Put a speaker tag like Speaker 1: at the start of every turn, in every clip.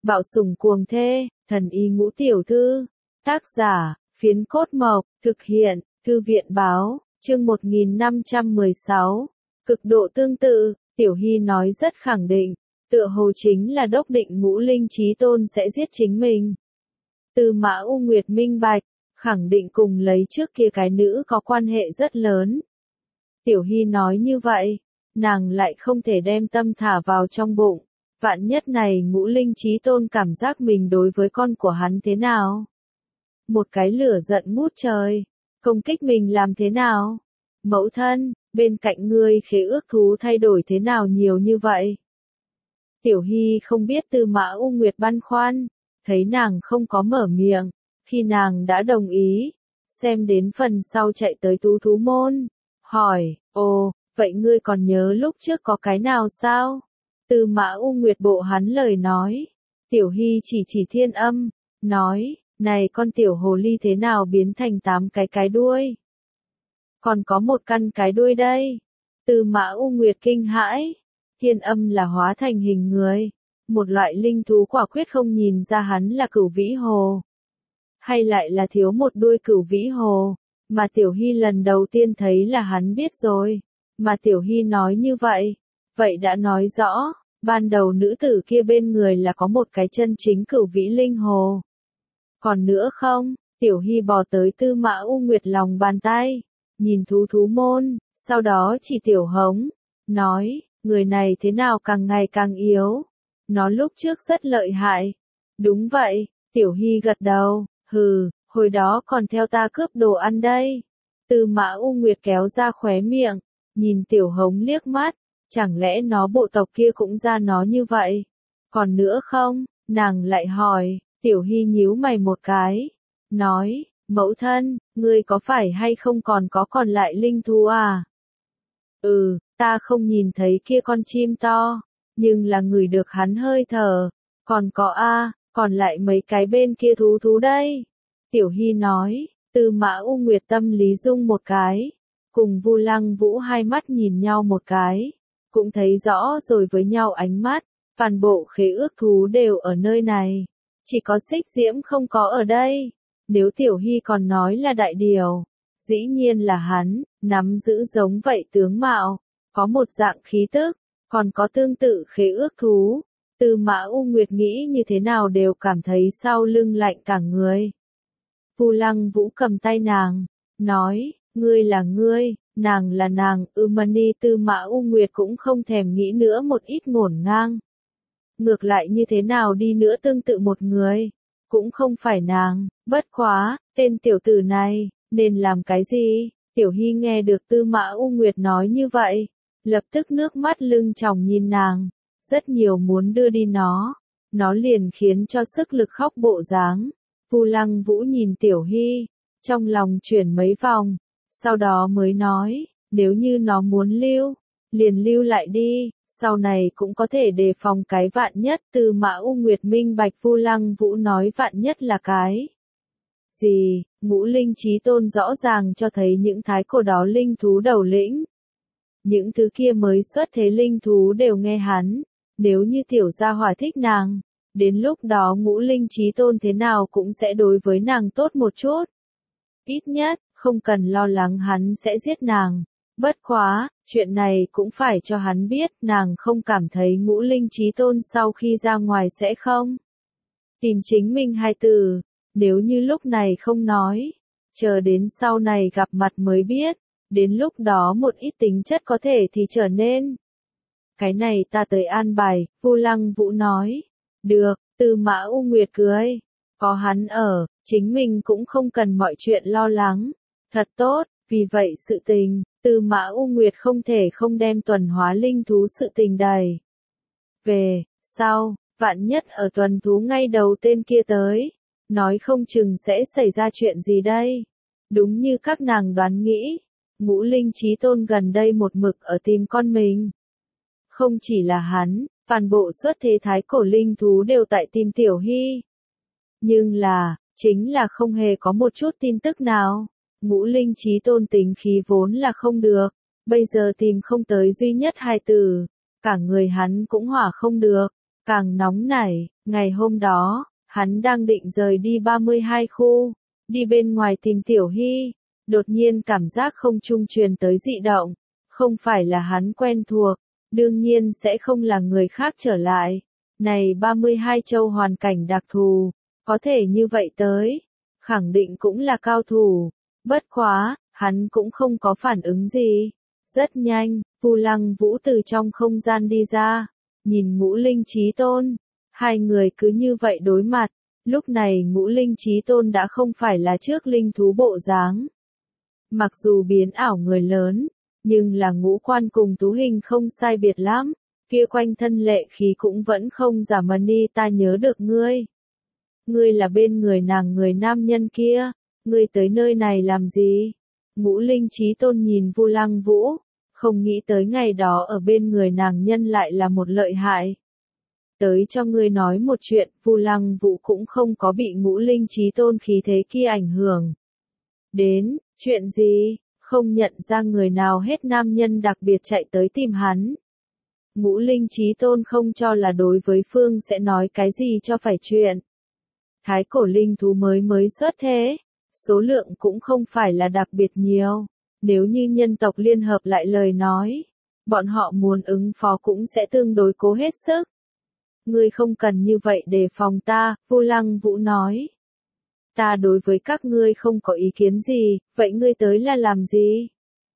Speaker 1: Bạo sủng cuồng thê, thần y ngũ tiểu thư. Tác giả, Phiến Cốt Mộc, thực hiện, Thư viện báo, chương 1516. Cực độ tương tự, Tiểu Hy nói rất khẳng định, tựa hồ chính là đốc định Ngũ Linh Chí Tôn sẽ giết chính mình. Tư Mã U Nguyệt minh bạch, khẳng định cùng lấy trước kia cái nữ có quan hệ rất lớn. Tiểu Hy nói như vậy, nàng lại không thể đem tâm thả vào trong bụng. Vạn nhất này Ngũ Linh Chí Tôn cảm giác mình đối với con của hắn thế nào? Một cái lửa giận ngút trời, công kích mình làm thế nào? Mẫu thân, bên cạnh ngươi khế ước thú thay đổi thế nào nhiều như vậy? Tiểu Hy không biết Tư Mã U Nguyệt băn khoăn, thấy nàng không có mở miệng, khi nàng đã đồng ý, xem đến phần sau chạy tới Tú Thú Môn, hỏi, ồ, vậy ngươi còn nhớ lúc trước có cái nào sao? Tư Mã U Nguyệt bộ hắn lời nói, Tiểu Hy chỉ Thiên Âm, nói, này con tiểu hồ ly thế nào biến thành 8 cái đuôi? Còn có một căn cái đuôi đây. Tư Mã U Nguyệt kinh hãi, Thiên Âm là hóa thành hình người, một loại linh thú quả quyết không nhìn ra hắn là Cửu Vĩ Hồ. Hay lại là thiếu một đuôi Cửu Vĩ Hồ, mà Tiểu Hy lần đầu tiên thấy là hắn biết rồi, mà Tiểu Hy nói như vậy, vậy đã nói rõ, ban đầu nữ tử kia bên người là có một cái chân chính Cửu Vĩ Linh Hồ. Còn nữa không, Tiểu Hy bò tới Tư Mã U Nguyệt lòng bàn tay, nhìn Thú Môn, sau đó chỉ Tiểu Hống, nói, người này thế nào càng ngày càng yếu, nó lúc trước rất lợi hại. Đúng vậy, Tiểu Hy gật đầu, hừ, hồi đó còn theo ta cướp đồ ăn đây. Tư Mã U Nguyệt kéo ra khóe miệng, nhìn Tiểu Hống liếc mắt, chẳng lẽ nó bộ tộc kia cũng ra nó như vậy? Còn nữa không, nàng lại hỏi. Tiểu Hy nhíu mày một cái, nói, mẫu thân, ngươi có phải hay không còn lại linh thú à? Ta không nhìn thấy kia con chim to, nhưng là ngửi được hắn hơi thở, còn có còn lại mấy cái bên kia thú đây. Tiểu Hy nói, Tư Mã U Nguyệt tâm lý rung một cái, cùng Vu Lăng Vũ hai mắt nhìn nhau một cái, cũng thấy rõ rồi với nhau ánh mắt, toàn bộ khế ước thú đều ở nơi này. Chỉ có Xích Diễm không có ở đây. Nếu Tiểu Hy còn nói là đại điều, dĩ nhiên là hắn, nắm giữ giống vậy tướng mạo, có một dạng khí tức, còn có tương tự khế ước thú. Tư Mã U Nguyệt nghĩ như thế nào đều cảm thấy sau lưng lạnh cả người. Vu Lăng Vũ cầm tay nàng, nói, ngươi là ngươi, nàng là nàng, Mani. Tư Mã U Nguyệt cũng không thèm nghĩ nữa một ít ngổn ngang. Ngược lại như thế nào đi nữa tương tự một người, cũng không phải nàng, bất quá, tên tiểu tử này, nên làm cái gì? Tiểu Hy nghe được Tư Mã U Nguyệt nói như vậy, lập tức nước mắt lưng tròng nhìn nàng, rất nhiều muốn đưa đi nó liền khiến cho sức lực khóc bộ dáng. Vu Lăng Vũ nhìn Tiểu Hy, trong lòng chuyển mấy vòng, sau đó mới nói, nếu như nó muốn lưu, liền lưu lại đi. Sau này cũng có thể đề phòng cái vạn nhất. Tư Mã U Nguyệt minh bạch Vu Lăng Vũ nói vạn nhất là cái gì? Ngũ Linh Chí Tôn rõ ràng cho thấy những thái cổ đó linh thú đầu lĩnh. Những thứ kia mới xuất thế linh thú đều nghe hắn, nếu như tiểu gia hỏa thích nàng, đến lúc đó Ngũ Linh Chí Tôn thế nào cũng sẽ đối với nàng tốt một chút. Ít nhất, không cần lo lắng hắn sẽ giết nàng. Bất quá, chuyện này cũng phải cho hắn biết, nàng không cảm thấy Ngũ Linh Chí Tôn sau khi ra ngoài sẽ không tìm chính mình hai từ, nếu như lúc này không nói, chờ đến sau này gặp mặt mới biết, đến lúc đó một ít tính chất có thể thì trở nên. Cái này ta tới an bài, Vu Lăng Vũ nói. Được, Tư Mã U Nguyệt cười, có hắn ở, chính mình cũng không cần mọi chuyện lo lắng. Thật tốt, vì vậy sự tình, Tư Mã U Nguyệt không thể không đem tuần hóa linh thú sự tình đẩy về sau, vạn nhất ở tuần thú ngay đầu tên kia tới, nói không chừng sẽ xảy ra chuyện gì đây. Đúng như các nàng đoán nghĩ, Ngũ Linh Chí Tôn gần đây một mực ở tìm con mình. Không chỉ là hắn, toàn bộ xuất thế thái cổ linh thú đều tại tìm Tiểu Hy. Nhưng là, chính là không hề có một chút tin tức nào. Ngũ Linh Chí Tôn tính khí vốn là không được, bây giờ tìm không tới duy nhất hai từ, cả người hắn cũng hỏa không được, càng nóng nảy. Ngày hôm đó, hắn đang định rời đi 32 khu, đi bên ngoài tìm Tiểu Hy, đột nhiên cảm giác không trung truyền tới dị động, không phải là hắn quen thuộc, đương nhiên sẽ không là người khác trở lại. Này 32 châu hoàn cảnh đặc thù, có thể như vậy tới, khẳng định cũng là cao thủ, bất quá, hắn cũng không có phản ứng gì. Rất nhanh, Vu Lăng Vũ từ trong không gian đi ra, nhìn Ngũ Linh Chí Tôn, hai người cứ như vậy đối mặt, lúc này Ngũ Linh Chí Tôn đã không phải là trước linh thú bộ dáng. Mặc dù biến ảo người lớn, nhưng là ngũ quan cùng thú hình không sai biệt lắm, kia quanh thân lệ khí cũng vẫn không giảm mần đi. Ta nhớ được ngươi. Ngươi là bên người nàng người nam nhân kia, ngươi tới nơi này làm gì? Ngũ Linh Chí Tôn nhìn Vu Lăng Vũ, không nghĩ tới ngày đó ở bên người nàng nhân lại là một lợi hại. Tới cho ngươi nói một chuyện, Vu Lăng Vũ cũng không có bị Ngũ Linh Chí Tôn khí thế kia ảnh hưởng. Đến, chuyện gì? Không nhận ra người nào hết nam nhân đặc biệt chạy tới tìm hắn. Ngũ Linh Chí Tôn không cho là đối với phương sẽ nói cái gì cho phải chuyện. Thái cổ linh thú mới xuất thế, số lượng cũng không phải là đặc biệt nhiều, nếu như nhân tộc liên hợp lại lời nói, bọn họ muốn ứng phó cũng sẽ tương đối cố hết sức. Ngươi không cần như vậy đề phòng ta, Vu Lăng Vũ nói. Ta đối với các ngươi không có ý kiến gì, vậy ngươi tới là làm gì?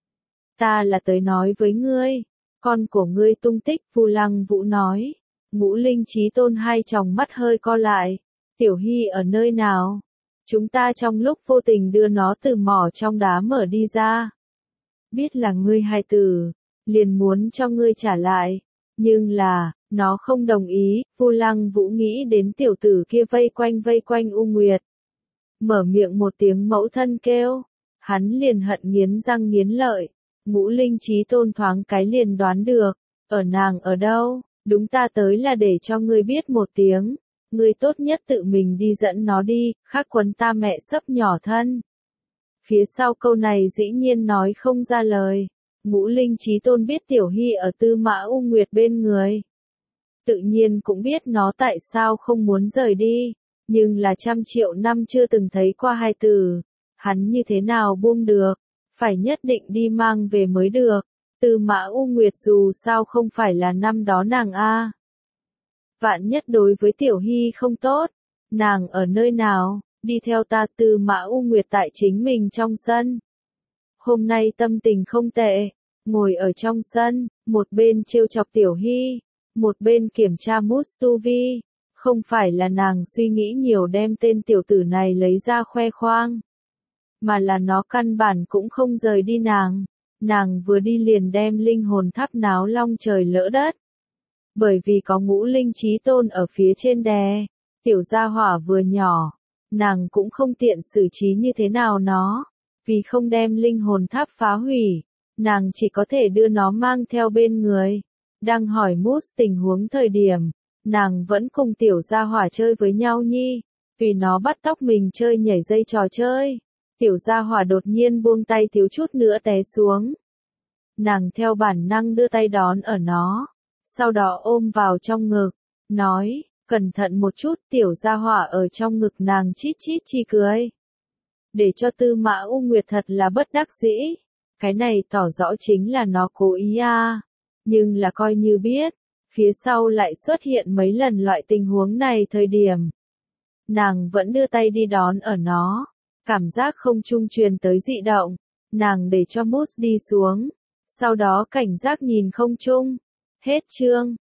Speaker 1: Ta là tới nói với ngươi, con của ngươi tung tích, Vu Lăng Vũ nói. Ngũ Linh Chí Tôn hai tròng mắt hơi co lại, Tiểu Hy ở nơi nào? Chúng ta trong lúc vô tình đưa nó từ mỏ trong đá mở đi ra. Biết là ngươi hài tử, liền muốn cho ngươi trả lại, nhưng là, nó không đồng ý. Vu Lăng Vũ nghĩ đến tiểu tử kia vây quanh U Nguyệt. Mở miệng một tiếng mẫu thân kêu, hắn liền hận nghiến răng nghiến lợi. Ngũ Linh Chí Tôn thoáng cái liền đoán được, ở nàng ở đâu, đúng ta tới là để cho ngươi biết một tiếng, ngươi tốt nhất tự mình đi dẫn nó đi, khác quấn ta mẹ sấp nhỏ thân. Phía sau câu này dĩ nhiên nói không ra lời, Ngũ Linh Chí Tôn biết Tiểu Hy ở Tư Mã U Nguyệt bên người. Tự nhiên cũng biết nó tại sao không muốn rời đi, nhưng là 100.000.000 năm chưa từng thấy qua hai từ, hắn như thế nào buông được, phải nhất định đi mang về mới được. Tư Mã U Nguyệt dù sao không phải là năm đó nàng a. Vạn nhất đối với Tiểu Hy không tốt, nàng ở nơi nào, đi theo ta. Tư Mã U Nguyệt tại chính mình trong sân. Hôm nay tâm tình không tệ, ngồi ở trong sân, một bên trêu chọc Tiểu Hy, một bên kiểm tra Mustuvi. Không phải là nàng suy nghĩ nhiều đem tên tiểu tử này lấy ra khoe khoang, mà là nó căn bản cũng không rời đi nàng. Nàng vừa đi liền đem linh hồn tháp náo long trời lỡ đất. Bởi vì có Ngũ Linh Chí Tôn ở phía trên đè, tiểu gia hỏa vừa nhỏ, nàng cũng không tiện xử trí như thế nào nó. Vì không đem linh hồn tháp phá hủy, nàng chỉ có thể đưa nó mang theo bên người. Đang hỏi Mus tình huống thời điểm, nàng vẫn cùng tiểu gia hỏa chơi với nhau nhi, vì nó bắt tóc mình chơi nhảy dây trò chơi. Tiểu gia hỏa đột nhiên buông tay thiếu chút nữa té xuống. Nàng theo bản năng đưa tay đón ở nó, sau đó ôm vào trong ngực, nói, cẩn thận một chút. Tiểu gia hỏa ở trong ngực nàng chít chít chi cười. Để cho Tư Mã U Nguyệt thật là bất đắc dĩ. Cái này tỏ rõ chính là nó cố ý a. Nhưng là coi như biết, phía sau lại xuất hiện mấy lần loại tình huống này thời điểm. Nàng vẫn đưa tay đi đón ở nó. Cảm giác không trung truyền tới dị động, nàng để cho Mus đi xuống, sau đó cảnh giác nhìn không trung. Hết chương.